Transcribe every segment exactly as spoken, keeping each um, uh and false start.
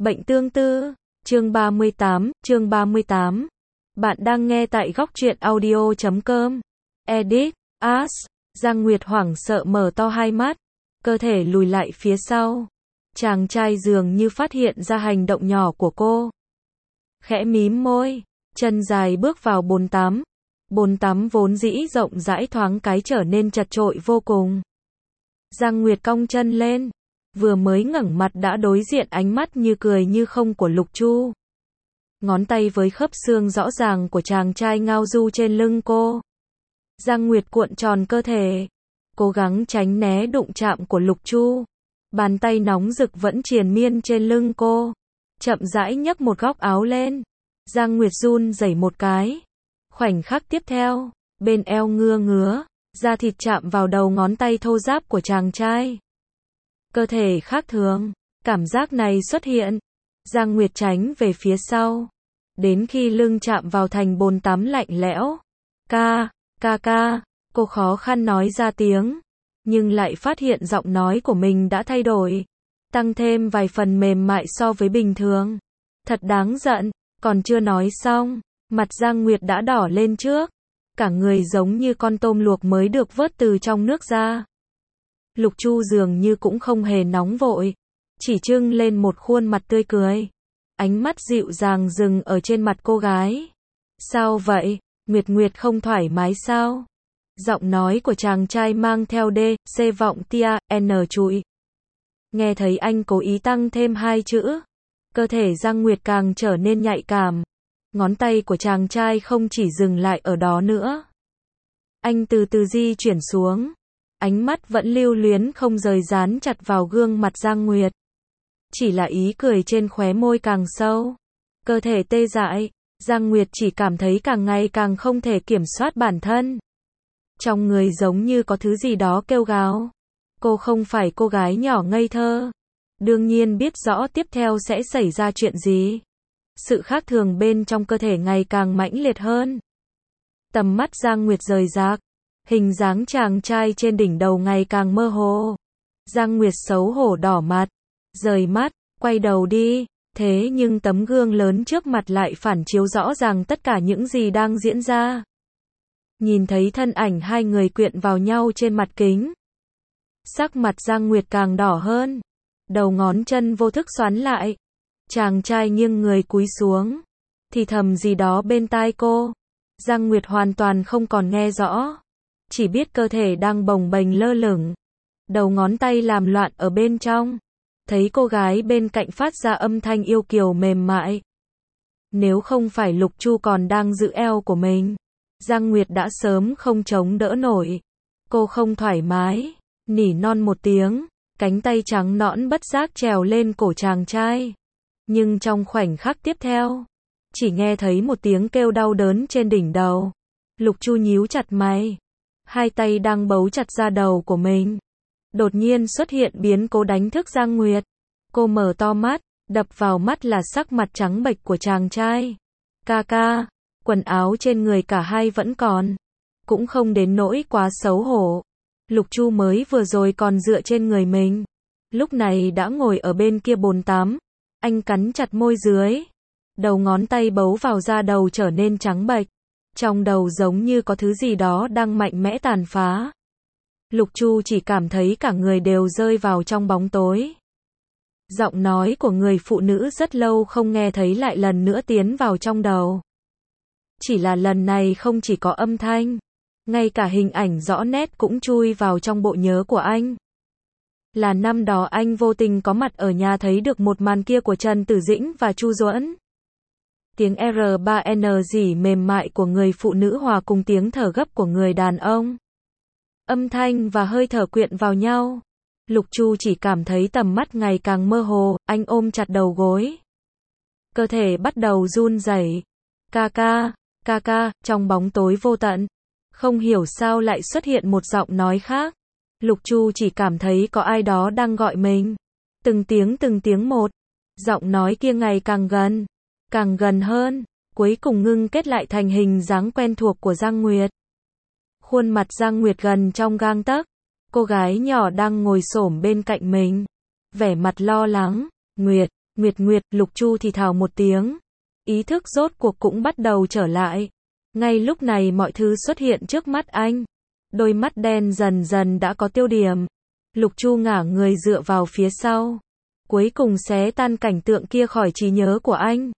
Bệnh tương tư, chương ba mươi tám, chương ba mươi tám. Bạn đang nghe tại góc truyện audio chấm com. Edit, As, Giang Nguyệt hoảng sợ mở to hai mắt, cơ thể lùi lại phía sau. Chàng trai dường như phát hiện ra hành động nhỏ của cô. Khẽ mím môi, chân dài bước vào bồn tắm. Bồn tắm vốn dĩ rộng rãi thoáng cái trở nên chật chội vô cùng. Giang Nguyệt cong chân lên, vừa mới ngẩng mặt đã đối diện ánh mắt như cười như không của Lục Chu. Ngón tay với khớp xương rõ ràng của chàng trai ngao du trên lưng cô. Giang Nguyệt cuộn tròn cơ thể, cố gắng tránh né đụng chạm của Lục Chu. Bàn tay nóng rực vẫn triền miên trên lưng cô. Chậm rãi nhấc một góc áo lên. Giang Nguyệt run rẩy một cái. Khoảnh khắc tiếp theo, bên eo ngứa ngứa, da thịt chạm vào đầu ngón tay thô ráp của chàng trai. Cơ thể khác thường, cảm giác này xuất hiện. Giang Nguyệt tránh về phía sau, đến khi lưng chạm vào thành bồn tắm lạnh lẽo. Ca, ca ca, cô khó khăn nói ra tiếng, nhưng lại phát hiện giọng nói của mình đã thay đổi, tăng thêm vài phần mềm mại so với bình thường. Thật đáng giận, còn chưa nói xong, mặt Giang Nguyệt đã đỏ lên trước, cả người giống như con tôm luộc mới được vớt từ trong nước ra. Lục Chu dường như cũng không hề nóng vội, chỉ trưng lên một khuôn mặt tươi cười. Ánh mắt dịu dàng dừng ở trên mặt cô gái. Sao vậy, Nguyệt Nguyệt không thoải mái sao? Giọng nói của chàng trai mang theo D, C vọng tia, N trụi. Nghe thấy anh cố ý tăng thêm hai chữ, cơ thể Giang Nguyệt càng trở nên nhạy cảm. Ngón tay của chàng trai không chỉ dừng lại ở đó nữa. Anh từ từ di chuyển xuống. Ánh mắt vẫn lưu luyến không rời dán chặt vào gương mặt Giang Nguyệt. Chỉ là ý cười trên khóe môi càng sâu. Cơ thể tê dại, Giang Nguyệt chỉ cảm thấy càng ngày càng không thể kiểm soát bản thân. Trong người giống như có thứ gì đó kêu gào. Cô không phải cô gái nhỏ ngây thơ. Đương nhiên biết rõ tiếp theo sẽ xảy ra chuyện gì. Sự khác thường bên trong cơ thể ngày càng mãnh liệt hơn. Tầm mắt Giang Nguyệt rời rạc. Hình dáng chàng trai trên đỉnh đầu ngày càng mơ hồ. Giang Nguyệt xấu hổ đỏ mặt, rời mắt, quay đầu đi. Thế nhưng tấm gương lớn trước mặt lại phản chiếu rõ ràng tất cả những gì đang diễn ra. Nhìn thấy thân ảnh hai người quyện vào nhau trên mặt kính. Sắc mặt Giang Nguyệt càng đỏ hơn. Đầu ngón chân vô thức xoắn lại. Chàng trai nghiêng người cúi xuống, thì thầm gì đó bên tai cô. Giang Nguyệt hoàn toàn không còn nghe rõ. Chỉ biết cơ thể đang bồng bềnh lơ lửng. Đầu ngón tay làm loạn ở bên trong. Thấy cô gái bên cạnh phát ra âm thanh yêu kiều mềm mại. Nếu không phải Lục Chu còn đang giữ eo của mình, Giang Nguyệt đã sớm không chống đỡ nổi. Cô không thoải mái, nỉ non một tiếng, cánh tay trắng nõn bất giác trèo lên cổ chàng trai. Nhưng trong khoảnh khắc tiếp theo, chỉ nghe thấy một tiếng kêu đau đớn trên đỉnh đầu. Lục Chu nhíu chặt mày. Hai tay đang bấu chặt ra đầu của mình. Đột nhiên xuất hiện biến cố đánh thức Giang Nguyệt. Cô mở to mắt, đập vào mắt là sắc mặt trắng bệch của chàng trai. Ca ca, quần áo trên người cả hai vẫn còn. Cũng không đến nỗi quá xấu hổ. Lục Chu mới vừa rồi còn dựa trên người mình. Lúc này đã ngồi ở bên kia bồn tắm. Anh cắn chặt môi dưới. Đầu ngón tay bấu vào da đầu trở nên trắng bệch. Trong đầu giống như có thứ gì đó đang mạnh mẽ tàn phá. Lục Chu chỉ cảm thấy cả người đều rơi vào trong bóng tối. Giọng nói của người phụ nữ rất lâu không nghe thấy lại lần nữa tiến vào trong đầu. Chỉ là lần này không chỉ có âm thanh, ngay cả hình ảnh rõ nét cũng chui vào trong bộ nhớ của anh. Là năm đó anh vô tình có mặt ở nhà thấy được một màn kia của Trần Tử Dĩnh và Chu Duẫn. Tiếng R ba N rỉ mềm mại của người phụ nữ hòa cùng tiếng thở gấp của người đàn ông. Âm thanh và hơi thở quyện vào nhau. Lục Chu chỉ cảm thấy tầm mắt ngày càng mơ hồ, anh ôm chặt đầu gối. Cơ thể bắt đầu run rẩy. Ca ca, ca ca, trong bóng tối vô tận. Không hiểu sao lại xuất hiện một giọng nói khác. Lục Chu chỉ cảm thấy có ai đó đang gọi mình. Từng tiếng từng tiếng một. Giọng nói kia ngày càng gần. Càng gần hơn, cuối cùng ngưng kết lại thành hình dáng quen thuộc của Giang Nguyệt. Khuôn mặt Giang Nguyệt gần trong gang tấc. Cô gái nhỏ đang ngồi xổm bên cạnh mình. Vẻ mặt lo lắng. Nguyệt, Nguyệt Nguyệt, Lục Chu thì thào một tiếng. Ý thức rốt cuộc cũng bắt đầu trở lại. Ngay lúc này mọi thứ xuất hiện trước mắt anh. Đôi mắt đen dần dần đã có tiêu điểm. Lục Chu ngả người dựa vào phía sau. Cuối cùng xé tan cảnh tượng kia khỏi trí nhớ của anh.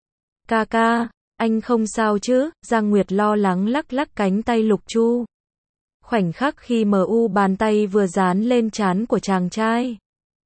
Ca ca, anh không sao chứ? Giang Nguyệt lo lắng lắc lắc cánh tay Lục Chu. Khoảnh khắc khi mờ u bàn tay vừa dán lên trán của chàng trai,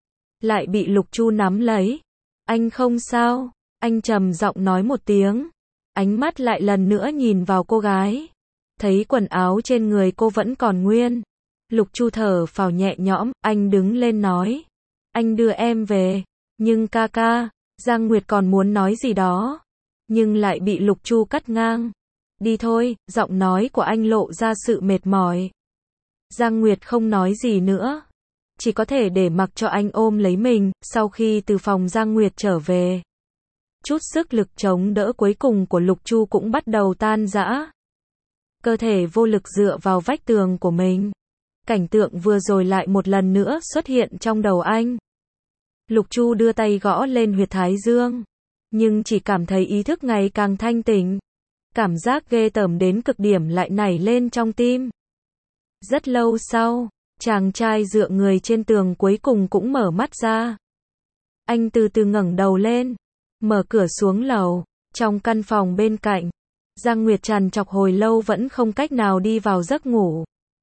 lại bị Lục Chu nắm lấy. Anh không sao, anh trầm giọng nói một tiếng. Ánh mắt lại lần nữa nhìn vào cô gái. Thấy quần áo trên người cô vẫn còn nguyên. Lục Chu thở phào nhẹ nhõm, anh đứng lên nói. Anh đưa em về. Nhưng ca ca, Giang Nguyệt còn muốn nói gì đó. Nhưng lại bị Lục Chu cắt ngang. Đi thôi, giọng nói của anh lộ ra sự mệt mỏi. Giang Nguyệt không nói gì nữa. Chỉ có thể để mặc cho anh ôm lấy mình. Sau khi từ phòng Giang Nguyệt trở về, chút sức lực chống đỡ cuối cùng của Lục Chu cũng bắt đầu tan rã. Cơ thể vô lực dựa vào vách tường của mình. Cảnh tượng vừa rồi lại một lần nữa xuất hiện trong đầu anh. Lục Chu đưa tay gõ lên huyệt thái dương. Nhưng chỉ cảm thấy ý thức ngày càng thanh tỉnh. Cảm giác ghê tởm đến cực điểm lại nảy lên trong tim. Rất lâu sau, chàng trai dựa người trên tường cuối cùng cũng mở mắt ra. Anh từ từ ngẩng đầu lên, mở cửa xuống lầu. Trong căn phòng bên cạnh, Giang Nguyệt trằn trọc hồi lâu vẫn không cách nào đi vào giấc ngủ.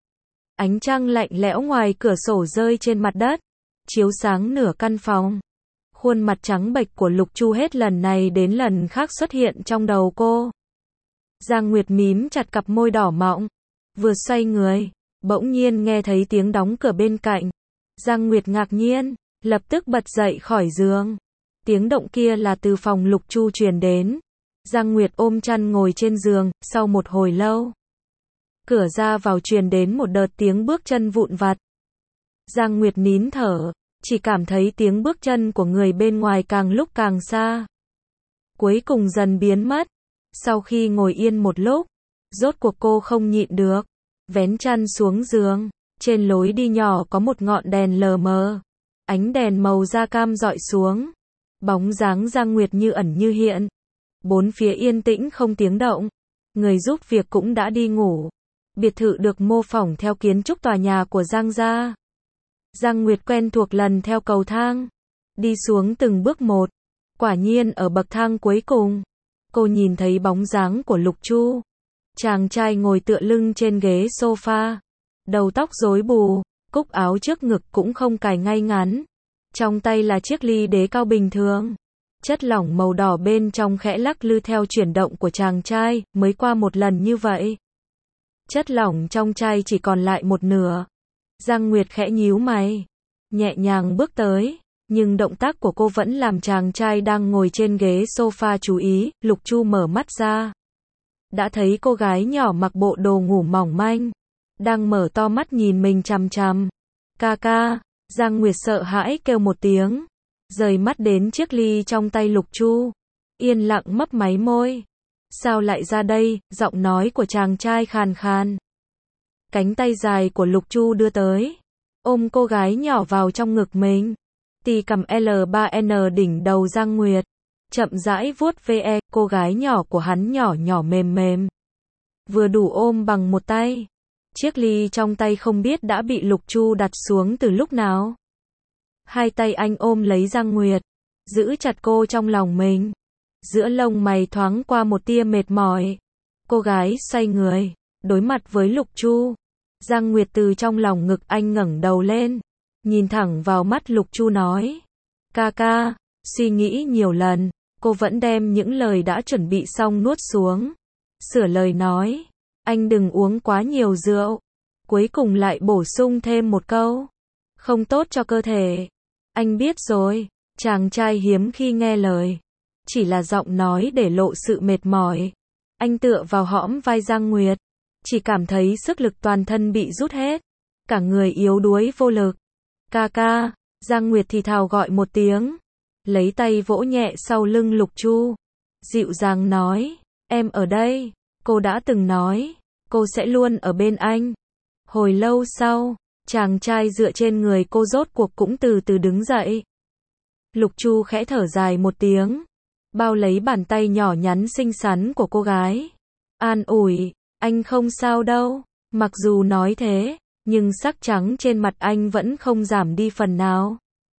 Ánh trăng lạnh lẽo ngoài cửa sổ rơi trên mặt đất, chiếu sáng nửa căn phòng. Khuôn mặt trắng bệch của Lục Chu hết lần này đến lần khác xuất hiện trong đầu cô. Giang Nguyệt mím chặt cặp môi đỏ mọng, vừa xoay người, bỗng nhiên nghe thấy tiếng đóng cửa bên cạnh. Giang Nguyệt ngạc nhiên, lập tức bật dậy khỏi giường. Tiếng động kia là từ phòng Lục Chu truyền đến. Giang Nguyệt ôm chăn ngồi trên giường, sau một hồi lâu, cửa ra vào truyền đến một đợt tiếng bước chân vụn vặt. Giang Nguyệt nín thở, chỉ cảm thấy tiếng bước chân của người bên ngoài càng lúc càng xa. Cuối cùng dần biến mất. Sau khi ngồi yên một lúc, rốt cuộc cô không nhịn được, vén chăn xuống giường. Trên lối đi nhỏ có một ngọn đèn lờ mờ. Ánh đèn màu da cam dọi xuống. Bóng dáng Giang Nguyệt như ẩn như hiện. Bốn phía yên tĩnh không tiếng động. Người giúp việc cũng đã đi ngủ. Biệt thự được mô phỏng theo kiến trúc tòa nhà của Giang gia. Giang Nguyệt quen thuộc lần theo cầu thang, đi xuống từng bước một. Quả nhiên ở bậc thang cuối cùng, cô nhìn thấy bóng dáng của Lục Chu. Chàng trai ngồi tựa lưng trên ghế sofa, đầu tóc rối bù, cúc áo trước ngực cũng không cài ngay ngắn. Trong tay là chiếc ly đế cao bình thường. Chất lỏng màu đỏ bên trong khẽ lắc lư theo chuyển động của chàng trai, mới qua một lần như vậy. Chất lỏng trong chai chỉ còn lại một nửa. Giang Nguyệt khẽ nhíu mày, nhẹ nhàng bước tới, nhưng động tác của cô vẫn làm chàng trai đang ngồi trên ghế sofa chú ý. Lục Chu mở mắt ra, đã thấy cô gái nhỏ mặc bộ đồ ngủ mỏng manh, đang mở to mắt nhìn mình chằm chằm. Ca ca, Giang Nguyệt sợ hãi kêu một tiếng, rời mắt đến chiếc ly trong tay Lục Chu, yên lặng mấp máy môi. Sao lại ra đây? Giọng nói của chàng trai khàn khàn. Cánh tay dài của Lục Chu đưa tới, ôm cô gái nhỏ vào trong ngực mình. Tì cầm L ba N đỉnh đầu Giang Nguyệt, chậm rãi vuốt ve cô gái nhỏ của hắn nhỏ nhỏ mềm mềm. Vừa đủ ôm bằng một tay. Chiếc ly trong tay không biết đã bị Lục Chu đặt xuống từ lúc nào. Hai tay anh ôm lấy Giang Nguyệt, giữ chặt cô trong lòng mình. Giữa lông mày thoáng qua một tia mệt mỏi. Cô gái xoay người, đối mặt với Lục Chu. Giang Nguyệt từ trong lòng ngực anh ngẩng đầu lên, nhìn thẳng vào mắt Lục Chu nói. Ca ca, suy nghĩ nhiều lần, cô vẫn đem những lời đã chuẩn bị xong nuốt xuống. Sửa lời nói, anh đừng uống quá nhiều rượu. Cuối cùng lại bổ sung thêm một câu, không tốt cho cơ thể. Anh biết rồi. Chàng trai hiếm khi nghe lời, chỉ là giọng nói để lộ sự mệt mỏi. Anh tựa vào hõm vai Giang Nguyệt, chỉ cảm thấy sức lực toàn thân bị rút hết, cả người yếu đuối vô lực. Ca ca, Giang Nguyệt thì thào gọi một tiếng, lấy tay vỗ nhẹ sau lưng Lục Chu, dịu dàng nói, em ở đây, cô đã từng nói, cô sẽ luôn ở bên anh. Hồi lâu sau, chàng trai dựa trên người cô rốt cuộc cũng từ từ đứng dậy. Lục Chu khẽ thở dài một tiếng, bao lấy bàn tay nhỏ nhắn xinh xắn của cô gái. An ủi, anh không sao đâu. Mặc dù nói thế, nhưng sắc trắng trên mặt anh vẫn không giảm đi phần nào.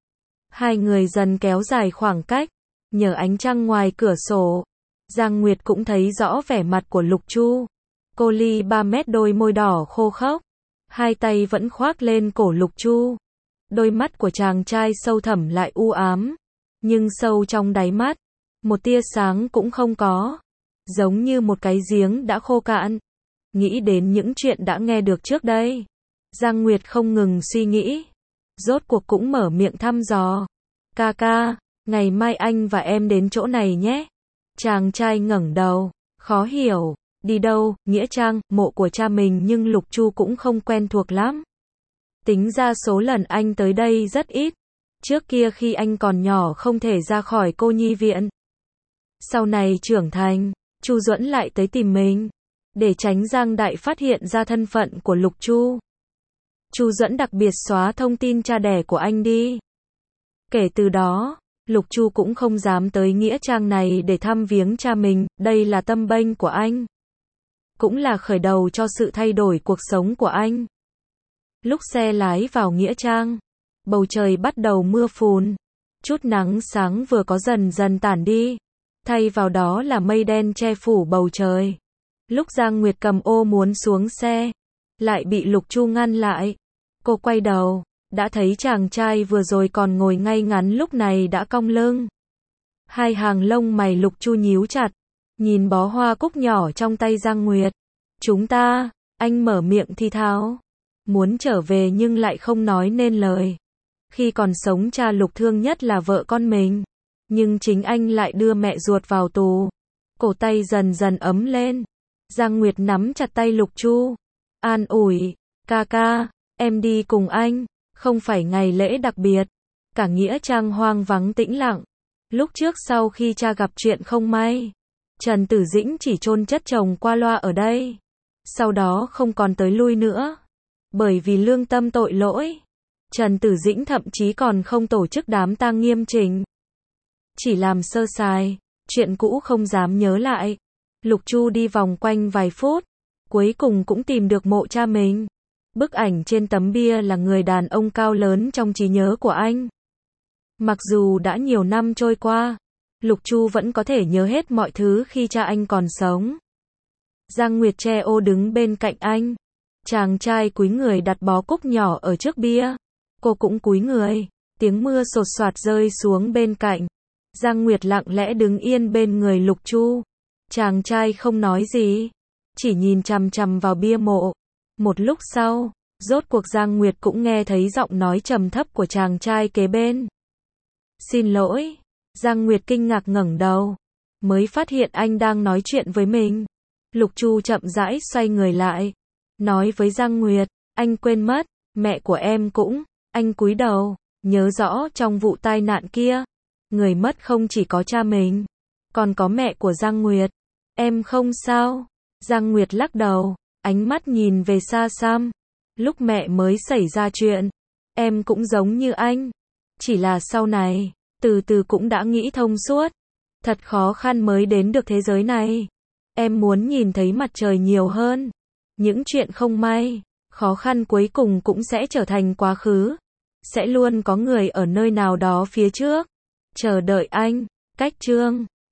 Hai người dần kéo dài khoảng cách, nhờ ánh trăng ngoài cửa sổ, Giang Nguyệt cũng thấy rõ vẻ mặt của Lục Chu. Cô ly ba mét đôi môi đỏ khô khốc, hai tay vẫn khoác lên cổ Lục Chu. Đôi mắt của chàng trai sâu thẳm lại u ám, nhưng sâu trong đáy mắt, một tia sáng cũng không có, giống như một cái giếng đã khô cạn. Nghĩ đến những chuyện đã nghe được trước đây, Giang Nguyệt không ngừng suy nghĩ, rốt cuộc cũng mở miệng thăm dò. Ca ca, ngày mai anh và em đến chỗ này nhé. Chàng trai ngẩng đầu, khó hiểu, đi đâu? Nghĩa trang, mộ của cha mình, nhưng Lục Chu cũng không quen thuộc lắm. Tính ra số lần anh tới đây rất ít. Trước kia khi anh còn nhỏ không thể ra khỏi cô nhi viện. Sau này trưởng thành, Chu Duẫn lại tới tìm mình, để tránh Giang Đại phát hiện ra thân phận của Lục Chu. Chu Duẫn đặc biệt xóa thông tin cha đẻ của anh đi. Kể từ đó, Lục Chu cũng không dám tới nghĩa trang này để thăm viếng cha mình, đây là tâm bênh của anh. Cũng là khởi đầu cho sự thay đổi cuộc sống của anh. Lúc xe lái vào nghĩa trang, bầu trời bắt đầu mưa phùn. Chút nắng sáng vừa có dần dần tản đi, thay vào đó là mây đen che phủ bầu trời. Lúc Giang Nguyệt cầm ô muốn xuống xe, lại bị Lục Chu ngăn lại. Cô quay đầu, đã thấy chàng trai vừa rồi còn ngồi ngay ngắn lúc này đã cong lưng. Hai hàng lông mày Lục Chu nhíu chặt, nhìn bó hoa cúc nhỏ trong tay Giang Nguyệt. Chúng ta, anh mở miệng thi tháo, muốn trở về nhưng lại không nói nên lời. Khi còn sống cha Lục thương nhất là vợ con mình, nhưng chính anh lại đưa mẹ ruột vào tù. Cổ tay dần dần ấm lên. Giang Nguyệt nắm chặt tay Lục Chu, an ủi, ca ca, em đi cùng anh, không phải ngày lễ đặc biệt. Cả nghĩa trang hoang vắng tĩnh lặng. Lúc trước sau khi cha gặp chuyện không may, Trần Tử Dĩnh chỉ chôn chất chồng qua loa ở đây. Sau đó không còn tới lui nữa. Bởi vì lương tâm tội lỗi, Trần Tử Dĩnh thậm chí còn không tổ chức đám tang nghiêm chỉnh. Chỉ làm sơ sài, chuyện cũ không dám nhớ lại. Lục Chu đi vòng quanh vài phút, cuối cùng cũng tìm được mộ cha mình. Bức ảnh trên tấm bia là người đàn ông cao lớn trong trí nhớ của anh. Mặc dù đã nhiều năm trôi qua, Lục Chu vẫn có thể nhớ hết mọi thứ khi cha anh còn sống. Giang Nguyệt che ô đứng bên cạnh anh. Chàng trai cúi người đặt bó cúc nhỏ ở trước bia. Cô cũng cúi người. Tiếng mưa sột soạt rơi xuống bên cạnh. Giang Nguyệt lặng lẽ đứng yên bên người Lục Chu. Chàng trai không nói gì, chỉ nhìn chằm chằm vào bia mộ. Một lúc sau, rốt cuộc Giang Nguyệt cũng nghe thấy giọng nói trầm thấp của chàng trai kế bên. Xin lỗi. Giang Nguyệt kinh ngạc ngẩng đầu, mới phát hiện anh đang nói chuyện với mình. Lục Chu chậm rãi xoay người lại, nói với Giang Nguyệt, anh quên mất, mẹ của em cũng. Anh cúi đầu, nhớ rõ trong vụ tai nạn kia, người mất không chỉ có cha mình, còn có mẹ của Giang Nguyệt. Em không sao. Giang Nguyệt lắc đầu, ánh mắt nhìn về xa xăm. Lúc mẹ mới xảy ra chuyện, em cũng giống như anh. Chỉ là sau này, từ từ cũng đã nghĩ thông suốt. Thật khó khăn mới đến được thế giới này. Em muốn nhìn thấy mặt trời nhiều hơn. Những chuyện không may, khó khăn cuối cùng cũng sẽ trở thành quá khứ. Sẽ luôn có người ở nơi nào đó phía trước chờ đợi anh. Cách chương